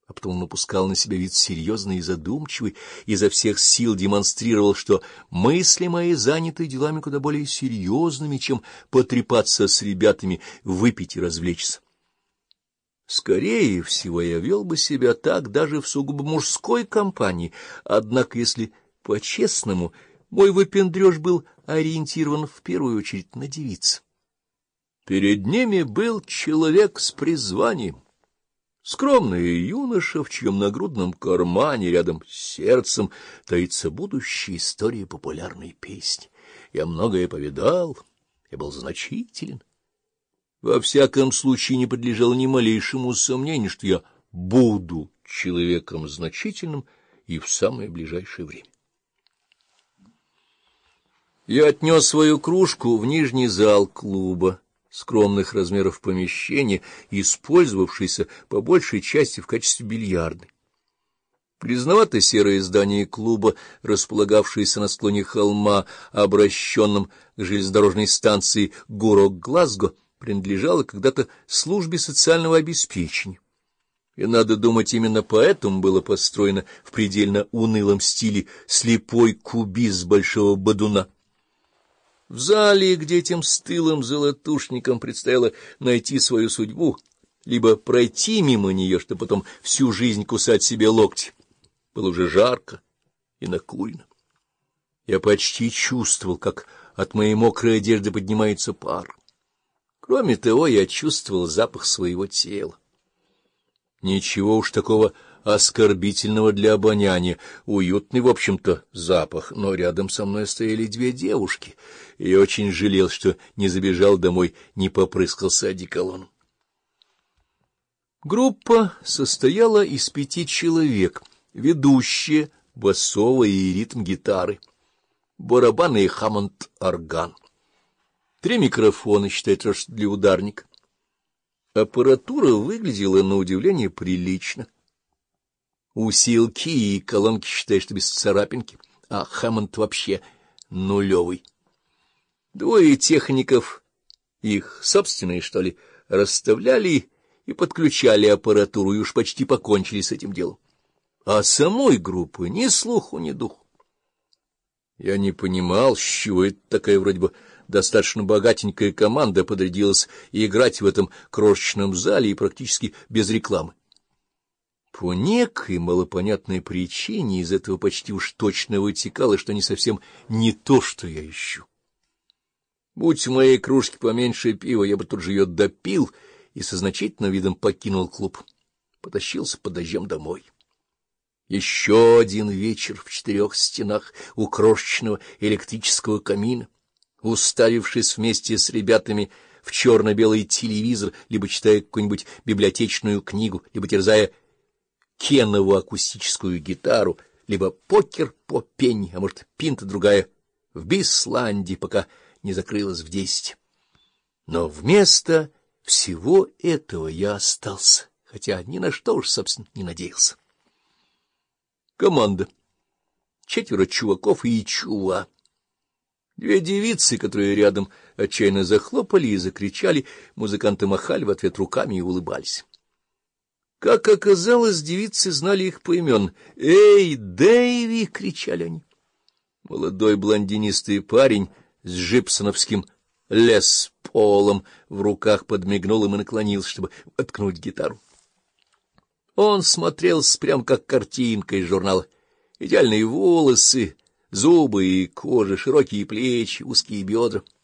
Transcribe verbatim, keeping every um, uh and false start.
а потом он напускал на себя вид серьезный и задумчивый, изо всех сил демонстрировал, что мысли мои заняты делами куда более серьезными, чем потрепаться с ребятами, выпить и развлечься. Скорее всего, я вел бы себя так даже в сугубо мужской компании, однако, если по-честному, мой выпендрёж был ориентирован в первую очередь на девиц. Перед ними был человек с призванием, скромный юноша, в чьем нагрудном кармане рядом с сердцем таится будущая история популярной песни. Я многое повидал, я был значителен. Во всяком случае, не подлежало ни малейшему сомнению, что я буду человеком значительным и в самое ближайшее время. Я отнес свою кружку в нижний зал клуба, скромных размеров помещения, использовавшееся по большей части в качестве бильярдной. Грязновато-серое здание клуба, располагавшееся на склоне холма, обращенном к железнодорожной станции Гурок-Глазго, принадлежало когда-то службе социального обеспечения. И, надо думать, именно поэтому было построено в предельно унылом стиле слепой кубист большого бодуна. В зале, где этим стылым золотушникам предстояло найти свою судьбу, либо пройти мимо нее, чтобы потом всю жизнь кусать себе локти, было уже жарко и накурено. Я почти чувствовал, как от моей мокрой одежды поднимается пар. Кроме того, я чувствовал запах своего тела. Ничего уж такого оскорбительного для обоняния, уютный, в общем-то, запах, но рядом со мной стояли две девушки, и я очень жалел, что не забежал домой, не попрыскался одеколоном. Группа состояла из пяти человек, ведущие, басовая и ритм-гитары, барабаны и хаммонд-орган. Три микрофона, считай, что для ударника. Аппаратура выглядела, на удивление, прилично. Усилки и колонки, считай, что без царапинки, а Хэммонд вообще нулевый. Двое техников, их собственные, что ли, расставляли и подключали аппаратуру, и уж почти покончили с этим делом. А самой группы ни слуху, ни духу. Я не понимал, с чего это такая вроде бы достаточно богатенькая команда подрядилась играть в этом крошечном зале и практически без рекламы. По некой малопонятной причине из этого почти уж точно вытекало, что не совсем не то, что я ищу. Будь в моей кружке поменьше пива, я бы тут же ее допил и со значительным видом покинул клуб. Потащился под дождем домой. Еще один вечер в четырех стенах у крошечного электрического камина, уставившись вместе с ребятами в черно-белый телевизор, либо читая какую-нибудь библиотечную книгу, либо терзая кеновую акустическую гитару, либо покер по пенни, а может, пинта другая в Бисландии, пока не закрылась в десять. Но вместо всего этого я остался, хотя ни на что уж, собственно, не надеялся. Команда. Четверо чуваков и чува. Две девицы, которые рядом отчаянно захлопали и закричали, музыканты махали в ответ руками и улыбались. Как оказалось, девицы знали их поимен. «Эй, Дэйви!» — кричали они. Молодой блондинистый парень с джипсоновским лес-полом в руках подмигнул им и наклонился, чтобы воткнуть гитару. Он смотрелся прям как картинка из журнала. Идеальные волосы, зубы и кожа, широкие плечи, узкие бедра.